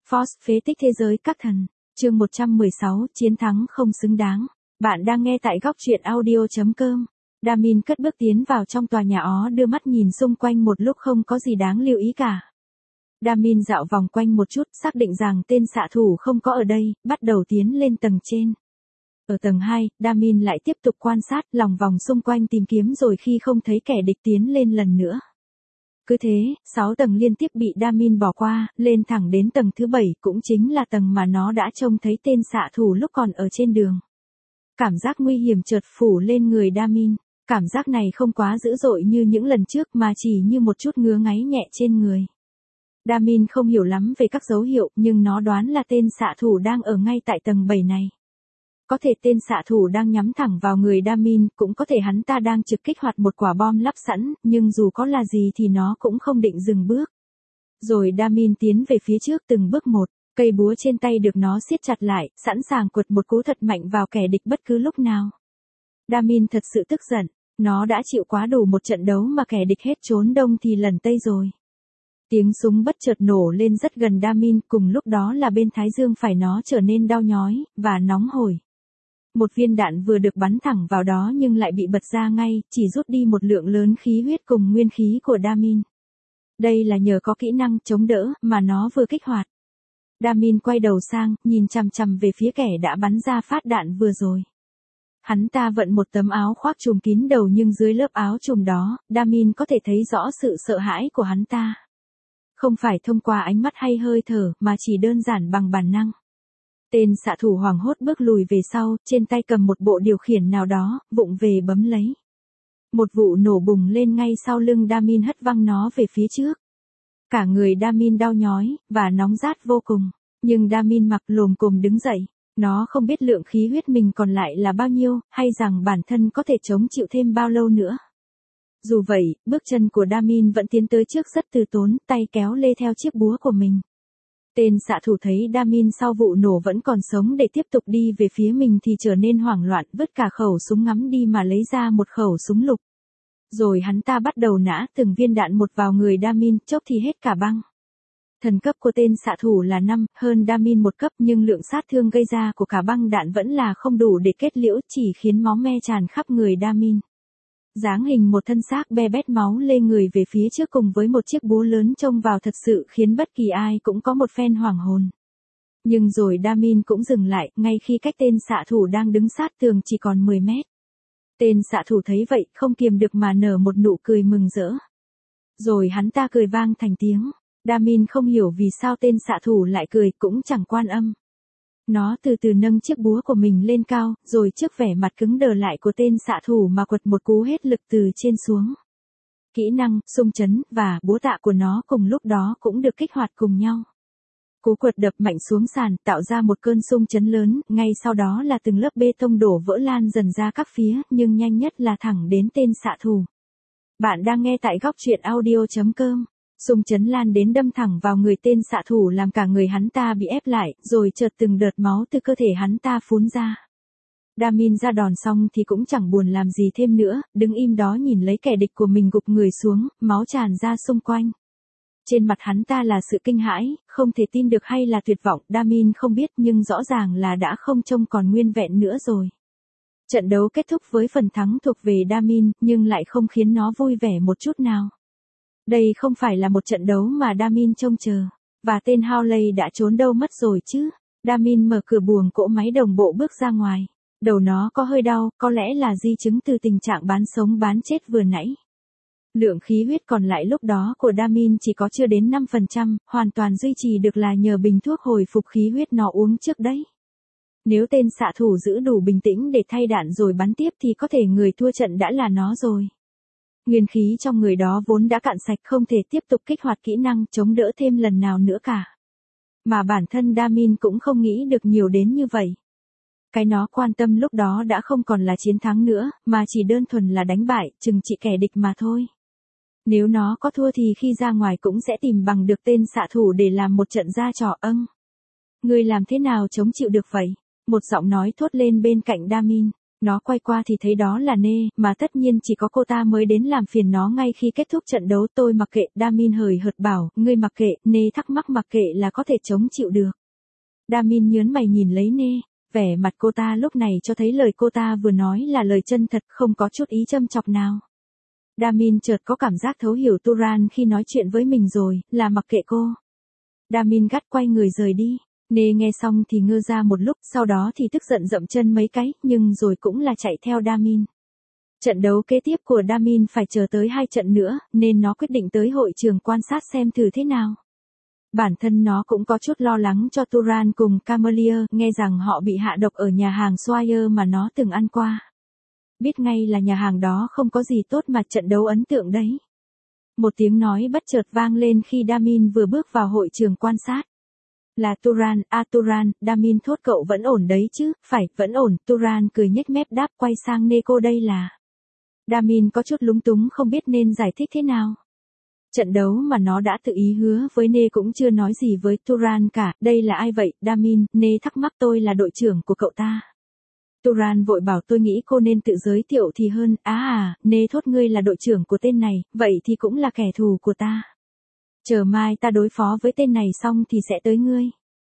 Force phế tích thế giới các thần. Chương 116, chiến thắng không xứng đáng. Bạn đang nghe tại góc truyện audio.com. Damin cất bước tiến vào trong tòa nhà ó, đưa mắt nhìn xung quanh một lúc không có gì đáng lưu ý cả. Damin dạo vòng quanh một chút, xác định rằng tên xạ thủ không có ở đây, bắt đầu tiến lên tầng trên. Ở tầng 2, Damin lại tiếp tục quan sát, lòng vòng xung quanh tìm kiếm, rồi khi không thấy kẻ địch tiến lên lần nữa. Cứ thế, 6 tầng liên tiếp bị Damin bỏ qua, lên thẳng đến tầng thứ 7, cũng chính là tầng mà nó đã trông thấy tên xạ thủ lúc còn ở trên đường. Cảm giác nguy hiểm chợt phủ lên người Damin. Cảm giác này không quá dữ dội như những lần trước mà chỉ như một chút ngứa ngáy nhẹ trên người. Damin không hiểu lắm về các dấu hiệu, nhưng nó đoán là tên xạ thủ đang ở ngay tại tầng 7 này. Có thể tên xạ thủ đang nhắm thẳng vào người Damin, cũng có thể hắn ta đang trực kích hoạt một quả bom lắp sẵn, nhưng dù có là gì thì nó cũng không định dừng bước. Rồi Damin tiến về phía trước từng bước một, cây búa trên tay được nó siết chặt lại, sẵn sàng quật một cú thật mạnh vào kẻ địch bất cứ lúc nào. Damin thật sự tức giận, nó đã chịu quá đủ một trận đấu mà kẻ địch hết trốn đông thì lần tây rồi. Tiếng súng bất chợt nổ lên rất gần Damin, cùng lúc đó là bên thái dương phải nó trở nên đau nhói và nóng hổi. Một viên đạn vừa được bắn thẳng vào đó nhưng lại bị bật ra ngay, chỉ rút đi một lượng lớn khí huyết cùng nguyên khí của Damin. Đây là nhờ có kỹ năng chống đỡ mà nó vừa kích hoạt. Damin quay đầu sang, nhìn chằm chằm về phía kẻ đã bắn ra phát đạn vừa rồi. Hắn ta vận một tấm áo khoác trùm kín đầu, nhưng dưới lớp áo trùm đó, Damin có thể thấy rõ sự sợ hãi của hắn ta. Không phải thông qua ánh mắt hay hơi thở, mà chỉ đơn giản bằng bản năng. Tên xạ thủ hoảng hốt bước lùi về sau, trên tay cầm một bộ điều khiển nào đó, vụng về bấm lấy. Một vụ nổ bùng lên ngay sau lưng Damin, hất văng nó về phía trước. Cả người Damin đau nhói, và nóng rát vô cùng. Nhưng Damin mặc lồm cồm đứng dậy. Nó không biết lượng khí huyết mình còn lại là bao nhiêu, hay rằng bản thân có thể chống chịu thêm bao lâu nữa. Dù vậy, bước chân của Damin vẫn tiến tới trước rất từ tốn, tay kéo lê theo chiếc búa của mình. Tên xạ thủ thấy Damin sau vụ nổ vẫn còn sống để tiếp tục đi về phía mình thì trở nên hoảng loạn, vứt cả khẩu súng ngắm đi mà lấy ra một khẩu súng lục. Rồi hắn ta bắt đầu nã từng viên đạn một vào người Damin, chốc thì hết cả băng. Thần cấp của tên xạ thủ là 5, hơn Damin một cấp, nhưng lượng sát thương gây ra của cả băng đạn vẫn là không đủ để kết liễu, chỉ khiến máu me tràn khắp người Damin. Dáng hình một thân xác be bét máu lê người về phía trước cùng với một chiếc búa lớn trông vào thật sự khiến bất kỳ ai cũng có một phen hoảng hồn. Nhưng rồi Damin cũng dừng lại, ngay khi cách tên xạ thủ đang đứng sát tường chỉ còn 10 mét. Tên xạ thủ thấy vậy, không kiềm được mà nở một nụ cười mừng rỡ. Rồi hắn ta cười vang thành tiếng. Damin không hiểu vì sao tên xạ thủ lại cười, cũng chẳng quan âm. Nó từ từ nâng chiếc búa của mình lên cao, rồi trước vẻ mặt cứng đờ lại của tên xạ thủ mà quật một cú hết lực từ trên xuống. Kỹ năng, xung chấn, và búa tạ của nó cùng lúc đó cũng được kích hoạt cùng nhau. Cú quật đập mạnh xuống sàn, tạo ra một cơn xung chấn lớn, ngay sau đó là từng lớp bê tông đổ vỡ lan dần ra các phía, nhưng nhanh nhất là thẳng đến tên xạ thủ. Bạn đang nghe tại góc truyện audio.com. Xung chấn lan đến đâm thẳng vào người tên xạ thủ, làm cả người hắn ta bị ép lại, rồi chợt từng đợt máu từ cơ thể hắn ta phún ra. Damin ra đòn xong thì cũng chẳng buồn làm gì thêm nữa, đứng im đó nhìn lấy kẻ địch của mình gục người xuống, máu tràn ra xung quanh. Trên mặt hắn ta là sự kinh hãi, không thể tin được hay là tuyệt vọng, Damin không biết, nhưng rõ ràng là đã không trông còn nguyên vẹn nữa rồi. Trận đấu kết thúc với phần thắng thuộc về Damin, nhưng lại không khiến nó vui vẻ một chút nào. Đây không phải là một trận đấu mà Damin trông chờ. Và tên Hawley đã trốn đâu mất rồi chứ? Damin mở cửa buồng cỗ máy đồng bộ bước ra ngoài. Đầu nó có hơi đau, có lẽ là di chứng từ tình trạng bán sống bán chết vừa nãy. Lượng khí huyết còn lại lúc đó của Damin chỉ có chưa đến 5%, hoàn toàn duy trì được là nhờ bình thuốc hồi phục khí huyết nó uống trước đấy. Nếu tên xạ thủ giữ đủ bình tĩnh để thay đạn rồi bắn tiếp thì có thể người thua trận đã là nó rồi. Nguyên khí trong người đó vốn đã cạn sạch, không thể tiếp tục kích hoạt kỹ năng chống đỡ thêm lần nào nữa cả. Mà bản thân Damin cũng không nghĩ được nhiều đến như vậy. Cái nó quan tâm lúc đó đã không còn là chiến thắng nữa, mà chỉ đơn thuần là đánh bại, trừng trị kẻ địch mà thôi. Nếu nó có thua thì khi ra ngoài cũng sẽ tìm bằng được tên xạ thủ để làm một trận ra trò âng. Ngươi làm thế nào chống chịu được vậy? Một giọng nói thốt lên bên cạnh Damin. Nó quay qua thì thấy đó là Nê, mà tất nhiên chỉ có cô ta mới đến làm phiền nó ngay khi kết thúc trận đấu. Tôi mặc kệ, Damin hời hợt bảo, ngươi mặc kệ, Nê thắc mắc mặc kệ là có thể chống chịu được. Damin nhớn mày nhìn lấy Nê, vẻ mặt cô ta lúc này cho thấy lời cô ta vừa nói là lời chân thật, không có chút ý châm chọc nào. Damin chợt có cảm giác thấu hiểu Turan khi nói chuyện với mình rồi, là mặc kệ cô. Damin gắt quay người rời đi. Nê nghe xong thì ngơ ra một lúc, sau đó thì tức giận dậm chân mấy cái, nhưng rồi cũng là chạy theo Damin. Trận đấu kế tiếp của Damin phải chờ tới 2 trận nữa, nên nó quyết định tới hội trường quan sát xem thử thế nào. Bản thân nó cũng có chút lo lắng cho Turan cùng Camelier, nghe rằng họ bị hạ độc ở nhà hàng Swire mà nó từng ăn qua. Biết ngay là nhà hàng đó không có gì tốt mà trận đấu ấn tượng đấy. Một tiếng nói bất chợt vang lên khi Damin vừa bước vào hội trường quan sát. Là Turan, Turan, Damin thốt cậu vẫn ổn đấy chứ, phải, vẫn ổn, Turan cười nhếch mép đáp quay sang Nê cô đây là. Damin có chút lúng túng không biết nên giải thích thế nào. Trận đấu mà nó đã tự ý hứa với Nê cũng chưa nói gì với Turan cả, đây là ai vậy, Damin, Nê thắc mắc tôi là đội trưởng của cậu ta. Turan vội bảo tôi nghĩ cô nên tự giới thiệu thì hơn, Nê thốt ngươi là đội trưởng của tên này, vậy thì cũng là kẻ thù của ta. Chờ mai ta đối phó với tên này xong thì sẽ tới ngươi.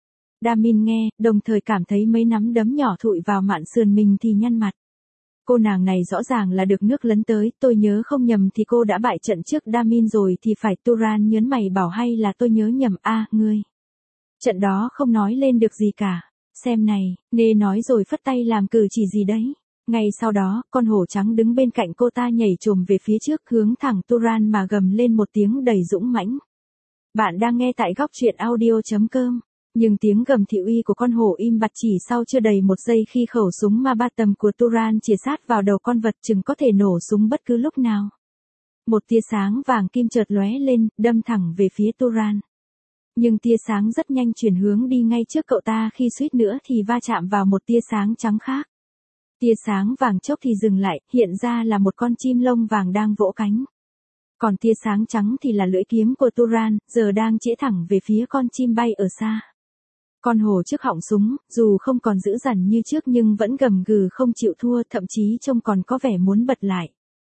Damin nghe, đồng thời cảm thấy mấy nắm đấm nhỏ thụi vào mạn sườn mình thì nhăn mặt. Cô nàng này rõ ràng là được nước lấn tới, tôi nhớ không nhầm thì cô đã bại trận trước Damin rồi thì phải. Turan nhớn mày bảo hay là tôi nhớ nhầm, ngươi. Trận đó không nói lên được gì cả. Xem này, Nê nói rồi phất tay làm cử chỉ gì đấy. Ngay sau đó, con hổ trắng đứng bên cạnh cô ta nhảy trồm về phía trước hướng thẳng Turan mà gầm lên một tiếng đầy dũng mãnh. Bạn đang nghe tại góc truyện audio.com. Nhưng tiếng gầm thị uy của con hổ im bặt chỉ sau chưa đầy 1 giây khi khẩu súng ma 3 tầm của Turan chĩa sát vào đầu con vật chừng có thể nổ súng bất cứ lúc nào. Một tia sáng vàng kim chợt lóe lên, đâm thẳng về phía Turan. Nhưng tia sáng rất nhanh chuyển hướng đi ngay trước cậu ta khi suýt nữa thì va chạm vào một tia sáng trắng khác. Tia sáng vàng chốc thì dừng lại, hiện ra là một con chim lông vàng đang vỗ cánh. Còn tia sáng trắng thì là lưỡi kiếm của Turan, giờ đang chĩa thẳng về phía con chim bay ở xa. Con hổ trước họng súng, dù không còn dữ dằn như trước nhưng vẫn gầm gừ không chịu thua, thậm chí trông còn có vẻ muốn bật lại.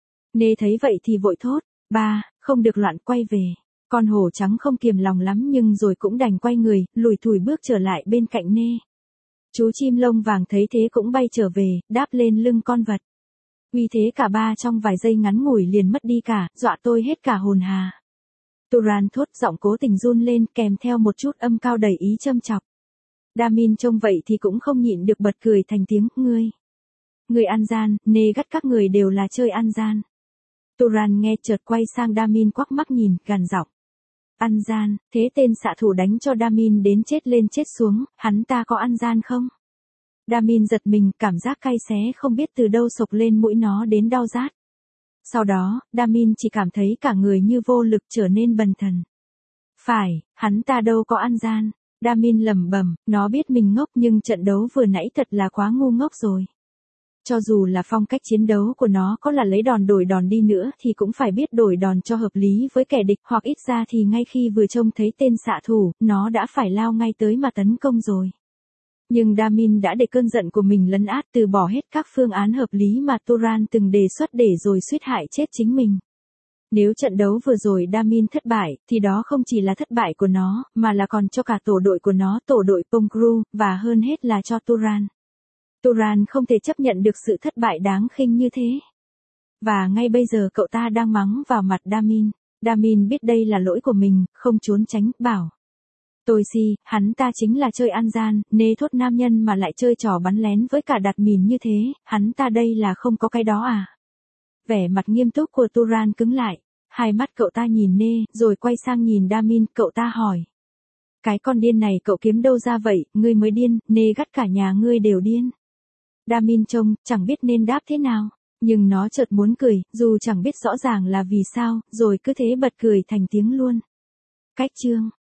Nê thấy vậy thì vội thốt, ba, không được loạn, quay về. Con hổ trắng không kiềm lòng lắm nhưng rồi cũng đành quay người, lủi thủi bước trở lại bên cạnh Nê. Chú chim lông vàng thấy thế cũng bay trở về, đáp lên lưng con vật. Vì thế cả ba trong vài giây ngắn ngủi liền mất đi cả, dọa tôi hết cả hồn hà. Turan thốt giọng cố tình run lên kèm theo một chút âm cao đầy ý châm chọc. Damin trông vậy thì cũng không nhịn được bật cười thành tiếng, Người ăn gian, Nê gắt các người đều là chơi ăn gian. Turan nghe chợt quay sang Damin quắc mắt nhìn, gằn giọng. Ăn gian, thế tên xạ thủ đánh cho Damin đến chết lên chết xuống, hắn ta có ăn gian không? Damin giật mình, cảm giác cay xé không biết từ đâu sộc lên mũi nó đến đau rát. Sau đó, Damin chỉ cảm thấy cả người như vô lực trở nên bần thần. Phải, hắn ta đâu có ăn gian. Damin lẩm bẩm, nó biết mình ngốc nhưng trận đấu vừa nãy thật là quá ngu ngốc rồi. Cho dù là phong cách chiến đấu của nó có là lấy đòn đổi đòn đi nữa thì cũng phải biết đổi đòn cho hợp lý với kẻ địch, hoặc ít ra thì ngay khi vừa trông thấy tên xạ thủ, nó đã phải lao ngay tới mà tấn công rồi. Nhưng Damin đã để cơn giận của mình lấn át, từ bỏ hết các phương án hợp lý mà Turan từng đề xuất để rồi suýt hại chết chính mình. Nếu trận đấu vừa rồi Damin thất bại, thì đó không chỉ là thất bại của nó, mà là còn cho cả tổ đội của nó, tổ đội Pongru, và hơn hết là cho Turan. Turan không thể chấp nhận được sự thất bại đáng khinh như thế. Và ngay bây giờ cậu ta đang mắng vào mặt Damin. Damin biết đây là lỗi của mình, không trốn tránh, bảo. Tôi si, hắn ta chính là chơi ăn gian, Nê thốt nam nhân mà lại chơi trò bắn lén với cả đặt mìn như thế, hắn ta đây là không có cái đó à? Vẻ mặt nghiêm túc của Turan cứng lại, hai mắt cậu ta nhìn Nê, rồi quay sang nhìn Damin, cậu ta hỏi. Cái con điên này cậu kiếm đâu ra vậy, ngươi mới điên, Nê gắt cả nhà ngươi đều điên. Damin trông, chẳng biết nên đáp thế nào, nhưng nó chợt muốn cười, dù chẳng biết rõ ràng là vì sao, rồi cứ thế bật cười thành tiếng luôn. Cách chương